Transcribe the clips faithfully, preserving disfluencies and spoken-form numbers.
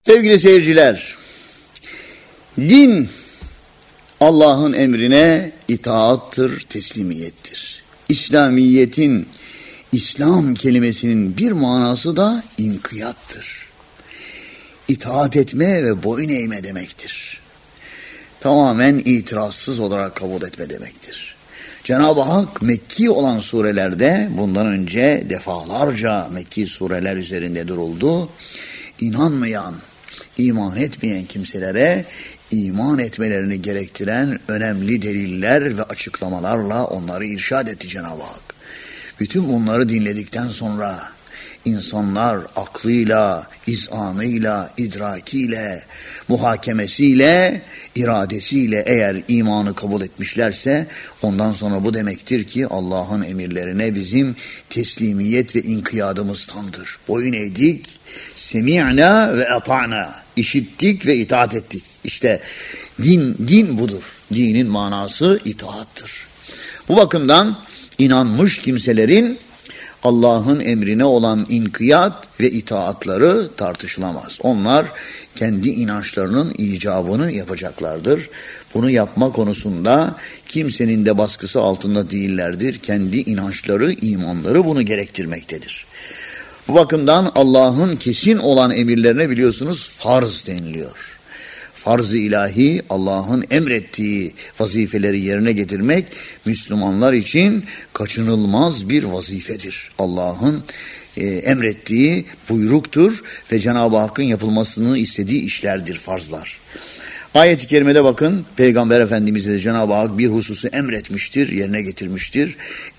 Sevgili seyirciler, din Allah'ın emrine itaattır, teslimiyettir. İslamiyetin, İslam kelimesinin bir manası da inkiyattır. İtaat etme ve boyun eğme demektir. Tamamen itirazsız olarak kabul etme demektir. Cenab-ı Hak Mekki olan surelerde bundan önce defalarca Mekki sureler üzerinde duruldu. İnanmayan, iman etmeyen kimselere iman etmelerini gerektiren önemli deliller ve açıklamalarla onları irşad etti Cenab-ı Hak. Bütün bunları dinledikten sonra insanlar aklıyla, izanıyla, idrakiyle, muhakemesiyle, iradesiyle eğer imanı kabul etmişlerse ondan sonra bu demektir ki Allah'ın emirlerine bizim teslimiyet ve inkiyadımız tamdır. Boyun eğdik, semi'na ve ata'na, işittik ve itaat ettik. İşte din, din budur. Dinin manası itaattır. Bu bakımdan inanmış kimselerin Allah'ın emrine olan inkiyat ve itaatları tartışılamaz. Onlar kendi inançlarının icabını yapacaklardır. Bunu yapma konusunda kimsenin de baskısı altında değillerdir. Kendi inançları, imanları bunu gerektirmektedir. Bu bakımdan Allah'ın kesin olan emirlerine biliyorsunuz farz deniliyor. Farz-ı ilahi, Allah'ın emrettiği vazifeleri yerine getirmek Müslümanlar için kaçınılmaz bir vazifedir. Allah'ın e, emrettiği buyruktur ve Cenab-ı Hakk'ın yapılmasını istediği işlerdir farzlar. Ayet-i kerimede bakın, Peygamber Efendimiz'e de Cenab-ı Hak bir hususu emretmiştir, yerine getirmiştir.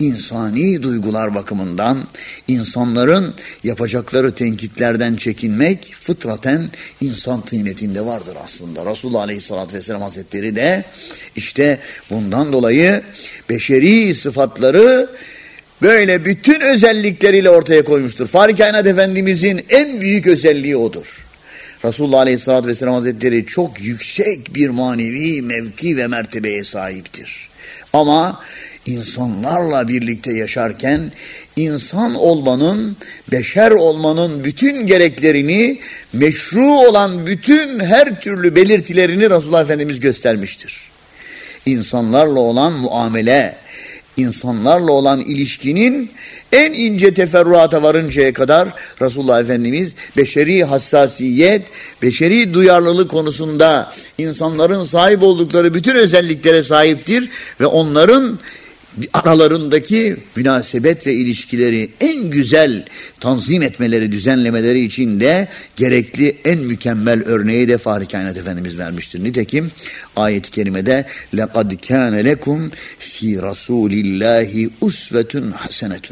İnsani duygular bakımından insanların yapacakları tenkitlerden çekinmek fıtraten insan tıynetinde vardır aslında. Resulullah Aleyhisselatü Vesselam Hazretleri de işte bundan dolayı beşeri sıfatları böyle bütün özellikleriyle ortaya koymuştur. Fahri Kainat Efendimiz'in en büyük özelliği odur. Resulullah Aleyhisselatü Vesselam Hazretleri çok yüksek bir manevi mevki ve mertebeye sahiptir. Ama insanlarla birlikte yaşarken insan olmanın, beşer olmanın bütün gereklerini, meşru olan bütün her türlü belirtilerini Resulullah Efendimiz göstermiştir. İnsanlarla olan muamele, İnsanlarla olan ilişkinin en ince teferruata varıncaya kadar Resulullah Efendimiz beşeri hassasiyet, beşeri duyarlılık konusunda insanların sahip oldukları bütün özelliklere sahiptir ve onların aralarındaki münasebet ve ilişkileri en güzel tanzim etmeleri, düzenlemeleri için de gerekli en mükemmel örneği de Fahri Kainat Efendimiz vermiştir. Nitekim ayet-i kerimede لَقَدْ كَانَ لَكُمْ فِي رَسُولِ اللّٰهِ اُسْوَةٌ حَسَنَةٌ.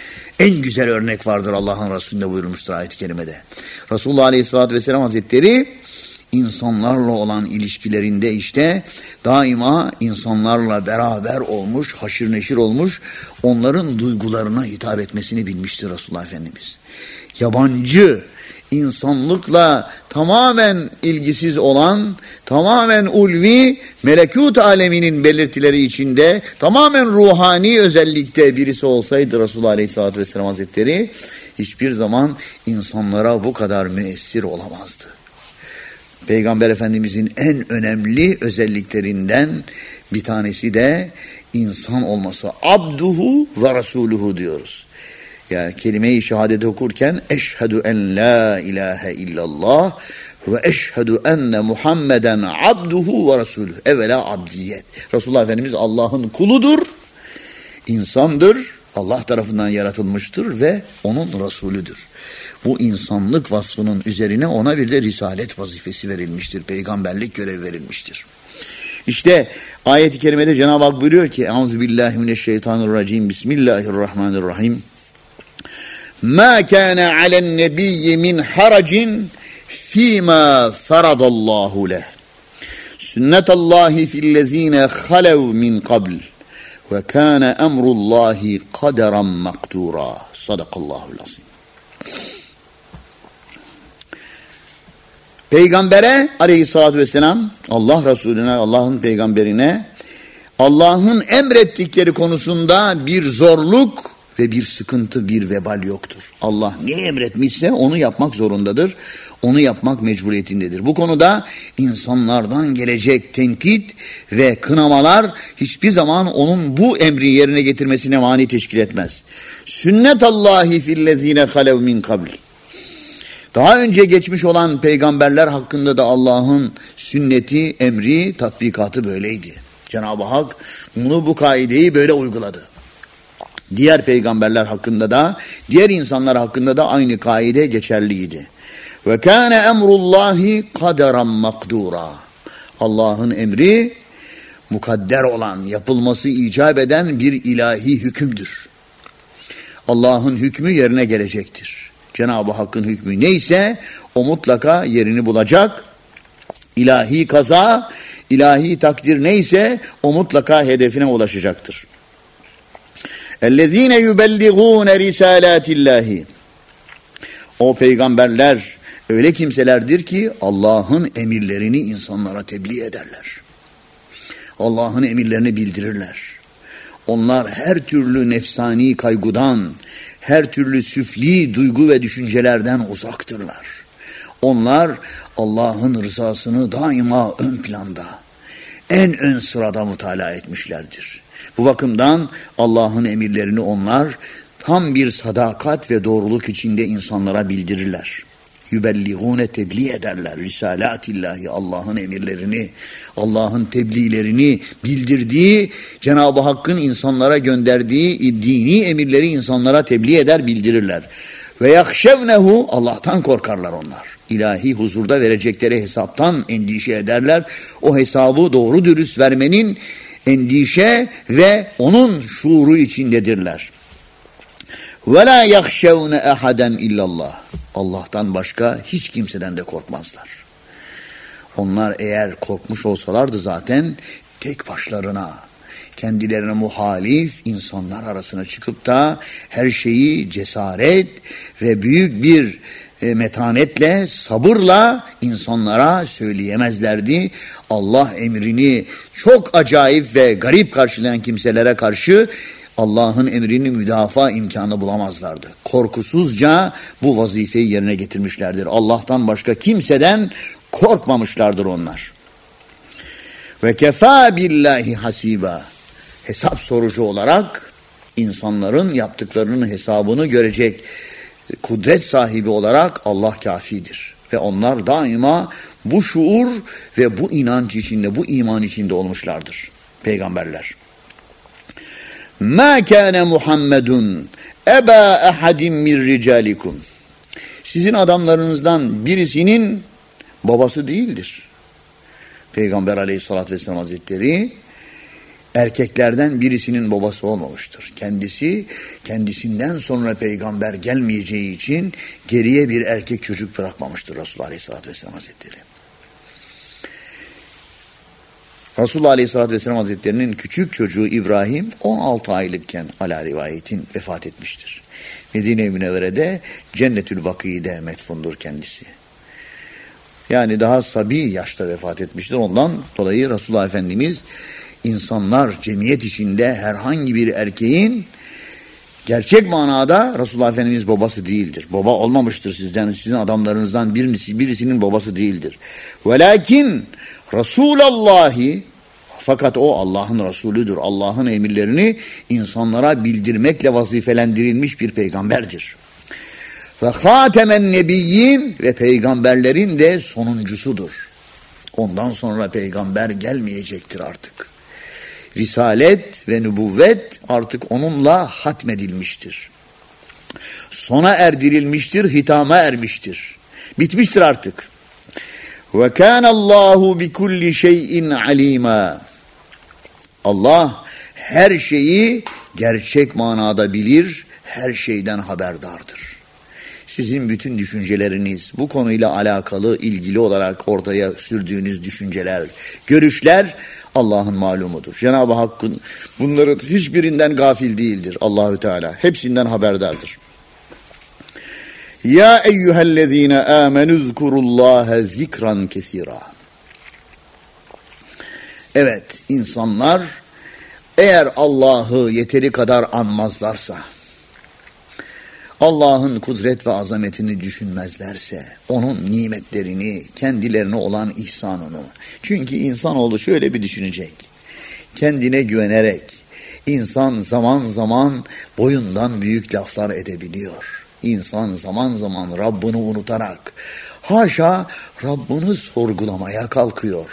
En güzel örnek vardır Allah'ın Resulü'nde buyurmuştur ayet-i kerimede. Resulullah Aleyhisselatü Vesselam Hazretleri İnsanlarla olan ilişkilerinde işte daima insanlarla beraber olmuş, haşır neşir olmuş, onların duygularına hitap etmesini bilmiştir Resulullah Efendimiz. Yabancı, insanlıkla tamamen ilgisiz olan, tamamen ulvi, melekut aleminin belirtileri içinde, tamamen ruhani özellikte birisi olsaydı Resulullah Aleyhisselatü Vesselam Hazretleri, hiçbir zaman insanlara bu kadar müessir olamazdı. Peygamber Efendimizin en önemli özelliklerinden bir tanesi de insan olması. Abduhu ve Resuluhu diyoruz. Yani kelime-i şehadeti okurken eşhedü en la ilahe illallah ve eşhedü enne Muhammeden abduhu ve Resuluhu. Evvela abdiyet. Resulullah Efendimiz Allah'ın kuludur, insandır, Allah tarafından yaratılmıştır ve onun Resulüdür. Bu insanlık vasfının üzerine ona bir de risalet vazifesi verilmiştir. Peygamberlik görevi verilmiştir. İşte ayet-i kerimede Cenab-ı Hak buyuruyor ki Euzubillahimineşşeytanirracim Bismillahirrahmanirrahim Ma kana alen nebiyyi min haracin fîmâ faradallahu leh Sünnetallahi fillezîne halev min qabl ve kâne emrullahi kaderan makdûrâ. Sadakallahul azim. Peygambere aleyhissalatü vesselam, Allah Resulüne, Allah'ın peygamberine, Allah'ın emrettikleri konusunda bir zorluk ve bir sıkıntı, bir vebal yoktur. Allah ne emretmişse onu yapmak zorundadır. Onu yapmak mecburiyetindedir. Bu konuda insanlardan gelecek tenkit ve kınamalar hiçbir zaman onun bu emri yerine getirmesine mani teşkil etmez. Sünnetallahi fillezine halev min kabl. Daha önce geçmiş olan peygamberler hakkında da Allah'ın sünneti, emri, tatbikatı böyleydi. Cenab-ı Hak bunu, bu kaideyi böyle uyguladı. Diğer peygamberler hakkında da, diğer insanlar hakkında da aynı kaide geçerliydi. Ve kâne emrullahi kaderan makdura. Allah'ın emri mukadder olan, yapılması icap eden bir ilahi hükümdür. Allah'ın hükmü yerine gelecektir. Cenab-ı Hakk'ın hükmü neyse o mutlaka yerini bulacak. İlahi kaza, ilahi takdir neyse o mutlaka hedefine ulaşacaktır. اَلَّذ۪ينَ يُبَلِّغُونَ رِسَالَاتِ اللّٰهِ. O peygamberler öyle kimselerdir ki Allah'ın emirlerini insanlara tebliğ ederler. Allah'ın emirlerini bildirirler. Onlar her türlü nefsani kaygıdan, her türlü süfli duygu ve düşüncelerden uzaktırlar. Onlar Allah'ın rızasını daima ön planda, en ön sırada mutala etmişlerdir. Bu bakımdan Allah'ın emirlerini onlar tam bir sadakat ve doğruluk içinde insanlara bildirirler. Yübelligûne, tebliğ ederler. Risalatillahi, Allah'ın emirlerini, Allah'ın tebliğlerini bildirdiği, Cenab-ı Hakk'ın insanlara gönderdiği dini emirleri insanlara tebliğ eder, bildirirler. Ve yakşevnehu, Allah'tan korkarlar onlar. İlahi huzurda verecekleri hesaptan endişe ederler. O hesabı doğru dürüst vermenin endişe ve onun şuuru içindedirler. Ve la yakşevne ehaden illallah. Allah'tan başka hiç kimseden de korkmazlar. Onlar eğer korkmuş olsalardı zaten tek başlarına, kendilerine muhalif insanlar arasına çıkıp da her şeyi cesaret ve büyük bir e, metanetle, sabırla insanlara söyleyemezlerdi. Allah emrini çok acayip ve garip karşılayan kimselere karşı Allah'ın emrini müdafaa imkanı bulamazlardı. Korkusuzca bu vazifeyi yerine getirmişlerdir. Allah'tan başka kimseden korkmamışlardır onlar. Ve kefâ billahi hasiba. Hesap sorucu olarak insanların yaptıklarının hesabını görecek kudret sahibi olarak Allah kafidir. Ve onlar daima bu şuur ve bu inanç içinde, bu iman içinde olmuşlardır peygamberler. مَا كَانَ مُحَمَّدٌ اَبَا اَحَدٍ مِّنْ رِجَالِكُمْ. Sizin adamlarınızdan birisinin babası değildir. Peygamber Aleyhisselatü Vesselam Hazretleri erkeklerden birisinin babası olmamıştır. Kendisi, kendisinden sonra peygamber gelmeyeceği için geriye bir erkek çocuk bırakmamıştır Resulullah Aleyhisselatü Vesselam Hazretleri. Resulullah Aleyhisselatü Vesselam Hazretleri'nin küçük çocuğu İbrahim on altı aylıkken ala rivayetin vefat etmiştir. Medine-i Münevvere'de Cennetül Bakî'de metfundur kendisi. Yani daha sabi yaşta vefat etmiştir. Ondan dolayı Resulullah Efendimiz insanlar cemiyet içinde herhangi bir erkeğin gerçek manada Resulullah Efendimiz babası değildir. Baba olmamıştır sizden, sizin adamlarınızdan birisi, birisinin babası değildir. Velakin Resulallahi, fakat o Allah'ın Resulüdür. Allah'ın emirlerini insanlara bildirmekle vazifelendirilmiş bir peygamberdir. Ve hatemen nebiyyin, ve peygamberlerin de sonuncusudur. Ondan sonra peygamber gelmeyecektir artık. Risalet ve nübüvvet artık onunla hatmedilmiştir. Sona erdirilmiştir, hitama ermiştir. Bitmiştir artık. Ve kânallâhu bikulli şeyin alîmâ. Allah her şeyi gerçek manada bilir, her şeyden haberdardır. Sizin bütün düşünceleriniz, bu konuyla alakalı, ilgili olarak ortaya sürdüğünüz düşünceler, görüşler Allah'ın malumudur. Cenab-ı Hakk'ın bunların hiçbirinden gafil değildir Allahü Teala. Hepsinden haberdardır. Ya eyyühellezine âmenü zkurullâhe zikran kesira. Evet, insanlar eğer Allah'ı yeteri kadar anmazlarsa, Allah'ın kudret ve azametini düşünmezlerse, onun nimetlerini, kendilerine olan ihsanını. Çünkü insanoğlu şöyle bir düşünecek. Kendine güvenerek insan zaman zaman boyundan büyük laflar edebiliyor. İnsan zaman zaman Rabbini unutarak, haşa Rabbini sorgulamaya kalkıyor.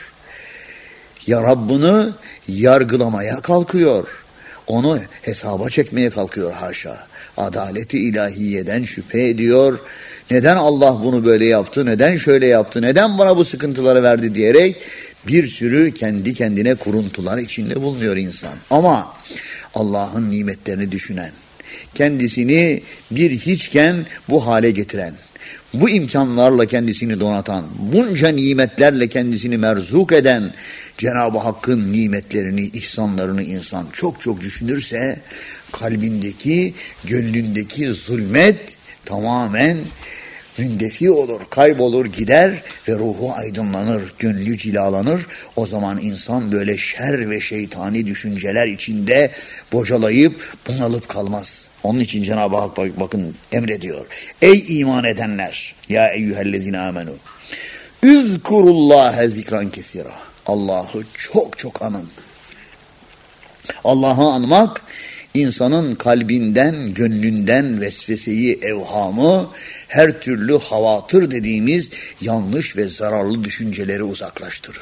Ya Rabbini yargılamaya kalkıyor. Onu hesaba çekmeye kalkıyor haşa. Adaleti ilahiyeden şüphe ediyor. Neden Allah bunu böyle yaptı, neden şöyle yaptı, neden bana bu sıkıntıları verdi diyerek bir sürü kendi kendine kuruntular içinde bulunuyor insan. Ama Allah'ın nimetlerini düşünen, kendisini bir hiçken bu hale getiren, bu imkanlarla kendisini donatan, bunca nimetlerle kendisini merzuk eden Cenab-ı Hakk'ın nimetlerini, ihsanlarını insan çok çok düşünürse, kalbindeki, gönlündeki zulmet tamamen mündefi olur, kaybolur, gider ve ruhu aydınlanır, gönlü cilalanır. O zaman insan böyle şer ve şeytani düşünceler içinde bocalayıp bunalıp kalmaz. Onun için Cenab-ı Hak bakın emrediyor. Ey iman edenler, ya eyyühellezine amenu, üzkurullâhe zikran kesira. Allah'ı çok çok anın. Allah'ı anmak, insanın kalbinden, gönlünden vesveseyi, evhamı, her türlü havatır dediğimiz yanlış ve zararlı düşünceleri uzaklaştırır.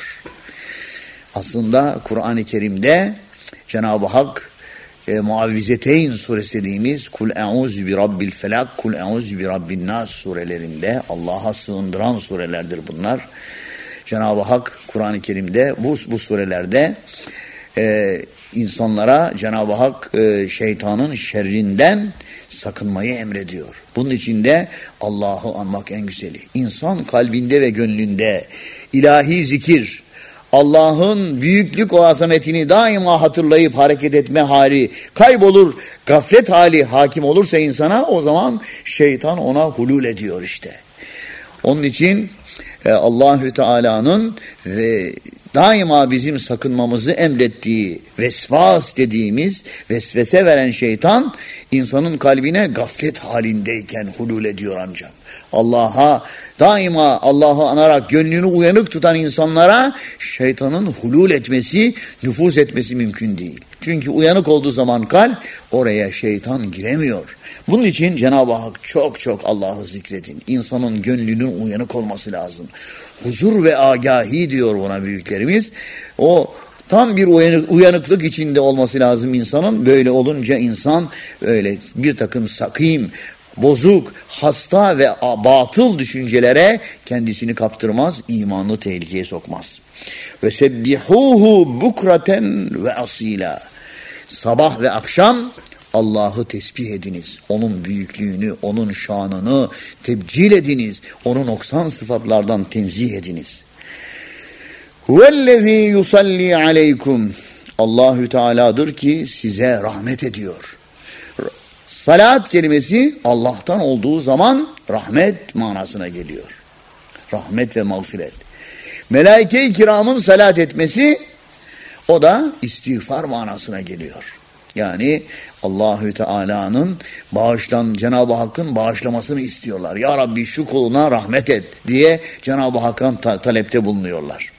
Aslında Kur'an-ı Kerim'de Cenab-ı Hak e, Muavvizeteyn suresi dediğimiz Kul e'ûzü bi rabbil felak, Kul e'ûzü bi rabbin nas surelerinde Allah'a sığındıran surelerdir bunlar. Cenab-ı Hak Kur'an-ı Kerim'de bu, bu surelerde e, insanlara Cenab-ı Hak e, şeytanın şerrinden sakınmayı emrediyor. Bunun için de Allah'ı anmak en güzeli. İnsan kalbinde ve gönlünde ilahi zikir, Allah'ın büyüklük o azametini daima hatırlayıp hareket etme hali kaybolur, gaflet hali hakim olursa insana, o zaman şeytan ona hulul ediyor işte. Onun için e, Allahü Teala'nın ve daima bizim sakınmamızı emrettiği vesvas dediğimiz vesvese veren şeytan insanın kalbine gaflet halindeyken hulul ediyor ancak. Allah'a daima Allah'ı anarak gönlünü uyanık tutan insanlara şeytanın hulul etmesi, nüfuz etmesi mümkün değil. Çünkü uyanık olduğu zaman kalp oraya şeytan giremiyor. Bunun için Cenab-ı Hak çok çok Allah'ı zikredin. İnsanın gönlünün uyanık olması lazım. Huzur ve agahi diyor buna büyüklerimiz. O tam bir uyanık, uyanıklık içinde olması lazım insanın. Böyle olunca insan öyle bir takım sakim, bozuk, hasta ve batıl düşüncelere kendisini kaptırmaz, imanını tehlikeye sokmaz. Ve sebbihuhu bukraten ve asila. Sabah ve akşam Allah'ı tesbih ediniz. Onun büyüklüğünü, onun şanını tebcil ediniz. Onu noksan sıfatlardan tenzih ediniz. Huvellezî yusalli aleykum. Allahü Teala'dır ki size rahmet ediyor. Salat kelimesi Allah'tan olduğu zaman rahmet manasına geliyor. Rahmet ve mağfiret. Melaike-i kiramın salat etmesi, o da istiğfar manasına geliyor. Yani Allahü Teala'nın bağışlan Cenab-ı Hakk'ın bağışlamasını istiyorlar. Ya Rabbi şu kuluna rahmet et diye Cenab-ı Hakk'ın ta- talepte bulunuyorlar.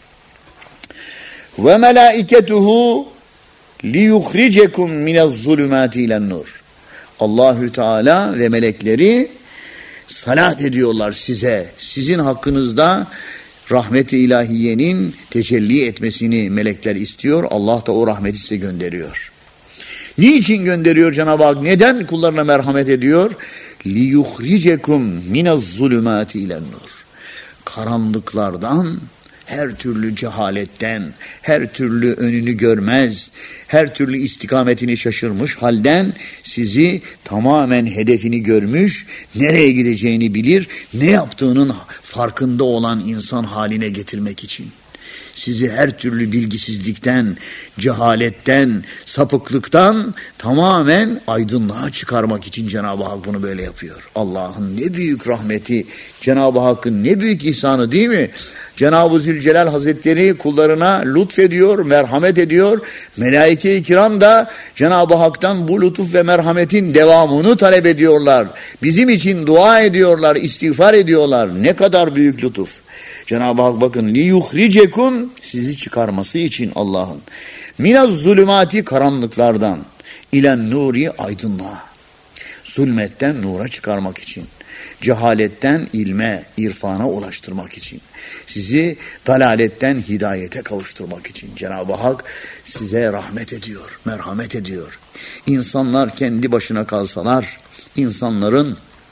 Ve melaiketuhu liyukhricekum minez-zulümati ilen-nur. Allahü Teala ve melekleri salat ediyorlar size. Sizin hakkınızda rahmet-i ilahiyenin tecelli etmesini melekler istiyor. Allah da o rahmeti size gönderiyor. Niçin gönderiyor Cenab-ı Hak? Neden kullarına merhamet ediyor? لِيُخْرِجَكُمْ مِنَ الظُّلُمَاتِ اِلَى النُّورِ. Karanlıklardan, her türlü cehaletten, her türlü önünü görmez, her türlü istikametini şaşırmış halden sizi tamamen hedefini görmüş, nereye gideceğini bilir, ne yaptığının farkında olan insan haline getirmek için. Sizi her türlü bilgisizlikten, cehaletten, sapıklıktan tamamen aydınlığa çıkarmak için Cenab-ı Hak bunu böyle yapıyor. Allah'ın ne büyük rahmeti, Cenab-ı Hakk'ın ne büyük ihsanı değil mi? Cenab-ı Zülcelal Hazretleri kullarına lütfediyor, merhamet ediyor. Melaike-i kiram da Cenab-ı Hak'tan bu lütuf ve merhametin devamını talep ediyorlar. Bizim için dua ediyorlar, istiğfar ediyorlar. Ne kadar büyük lütuf. Cenab-ı Hak bakın liyuhricekum, sizi çıkarması için Allah'ın. Minaz zulümati, karanlıklardan, ilen nuri, aydınlığa. Zulmetten nura çıkarmak için. Cehaletten ilme, irfana ulaştırmak için. Sizi dalaletten hidayete kavuşturmak için. Cenab-ı Hak size rahmet ediyor, merhamet ediyor. İnsanlar kendi başına kalsalar, insanların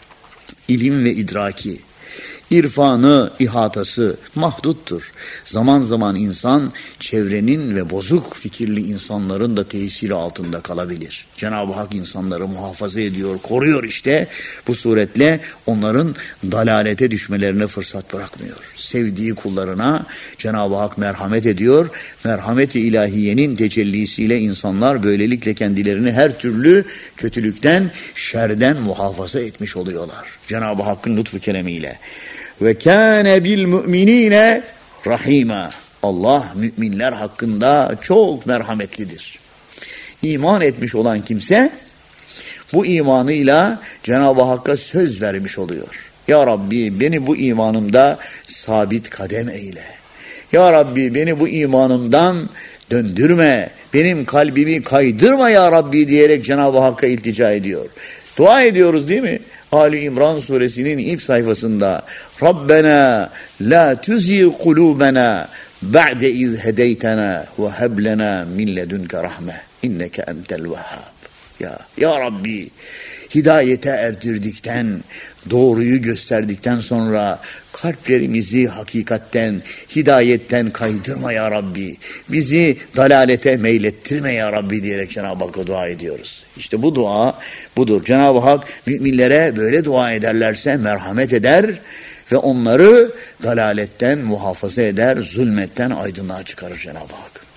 ilim ve idraki, İrfanı, ihatası mahduttur. Zaman zaman insan çevrenin ve bozuk fikirli insanların da tesiri altında kalabilir. Cenab-ı Hak insanları muhafaza ediyor, koruyor işte. Bu suretle onların dalalete düşmelerine fırsat bırakmıyor. Sevdiği kullarına Cenab-ı Hak merhamet ediyor. Merhamet-i ilahiyenin tecellisiyle insanlar böylelikle kendilerini her türlü kötülükten, şerden muhafaza etmiş oluyorlar. Cenab-ı Hakk'ın lütfu keremiyle. Ve kâne bil müminine rahîmâ. Allah müminler hakkında çok merhametlidir. İman etmiş olan kimse bu imanıyla Cenab-ı Hakk'a söz vermiş oluyor. Ya Rabbi beni bu imanımda sabit kadem eyle. Ya Rabbi beni bu imanımdan döndürme. Benim kalbimi kaydırma ya Rabbi diyerek Cenab-ı Hakk'a iltica ediyor. Dua ediyoruz değil mi? Ali İmran suresinin ilk sayfasında Rabbena la tuzi kulubena ba'de iz hedeytena ve heb lena min ledunke rahme inneke entel vehhab. Ya, ya Rabbi hidayete erdirdikten, doğruyu gösterdikten sonra kalplerimizi hakikatten, hidayetten kaydırma ya Rabbi. Bizi dalalete meylettirme ya Rabbi diyerek Cenab-ı Hakk'a dua ediyoruz. İşte bu dua budur. Cenab-ı Hak müminlere böyle dua ederlerse merhamet eder ve onları dalaletten muhafaza eder, zulmetten aydınlığa çıkarır Cenab-ı Hak.